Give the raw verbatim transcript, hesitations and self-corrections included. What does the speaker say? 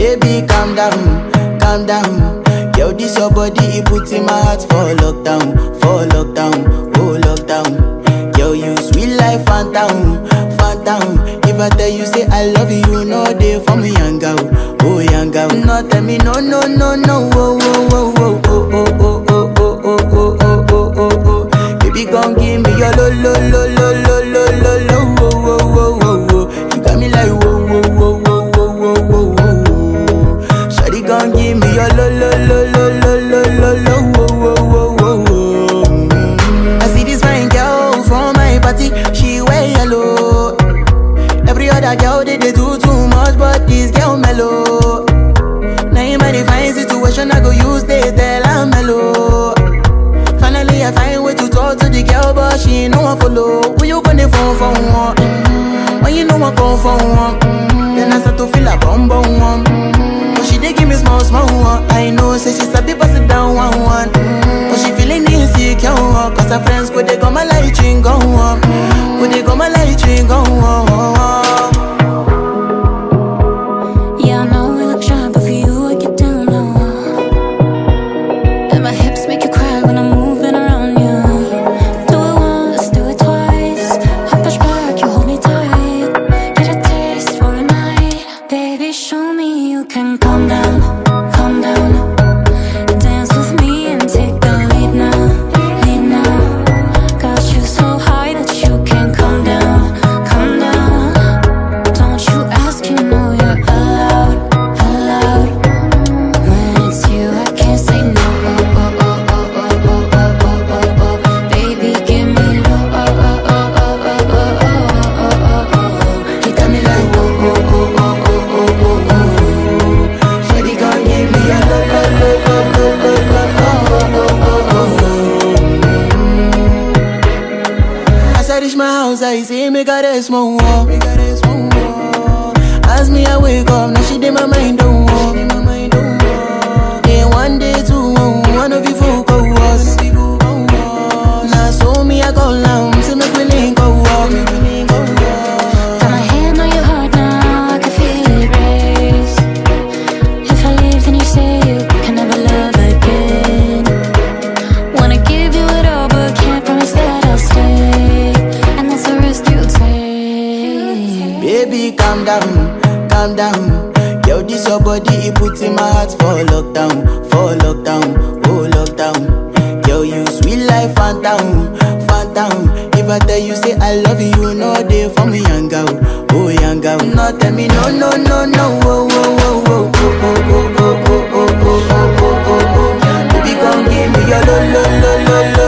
Baby, calm down, calm down. Yo, this your body, it puts in my heart for lockdown, for lockdown, oh lockdown. Yo, you sweet life, phantom, phantom. If I tell you say I love you, you know they for me, young girl, oh young girl. No, tell me no, no, no, no, oh, oh, oh, oh, oh, oh, oh, oh, oh, oh, oh, oh, oh, oh. Baby, gon' give me your lo, lo, lo, lo, lo, lo, lo, lo, oh, oh, oh, oh, oh. You got me like whoa, whoa, whoa, whoa, whoa, whoa, whoa, whoa. Shawty gon' give me your lo, lo, lo, lo, lo, lo, lo, lo, oh, oh, oh, oh, oh. I see this fine girl from my party, she wear yellow. Every other girl they, they do too much, but this girl mellow. Now in my fine situation, I go use they tell I'm mellow. Finally I find way to talk to the girl, but she ain't no one follow. Who you gonna phone for one? Mm-hmm. When you know I come for one, mm-hmm. Then I start to feel a bum bum one. Mm-hmm. But she dey give me small small one. I know say she sabi pass it down one one. Mm-hmm. But she feeling insecure, cause her friends go they go my light ring go on. Go they go my light ring go on. I say make her rest more, make her rest more. As me I wake up, now she dey my mind don't walk. Day one, day two, one of you folk go us. Now so me I call now, say make we link go walk. Got my hand on your heart now, I can feel it race. If I leave, then you say you can never love again. Wanna give you it all, but can't promise that I'll stay. Baby, calm down, calm down. Yo, this your body, it puts in my heart for lockdown, for lockdown, oh lockdown. Yo, you sweet life, phantom, phantom. If I tell you say I love you, you know they for me, young girl, oh young girl. No, tell me no, no, no, no, oh, oh, oh, oh, oh, oh, oh, oh, oh, oh, oh, oh, oh, oh. Baby, come give me your lo, lo, lo, lo, lo.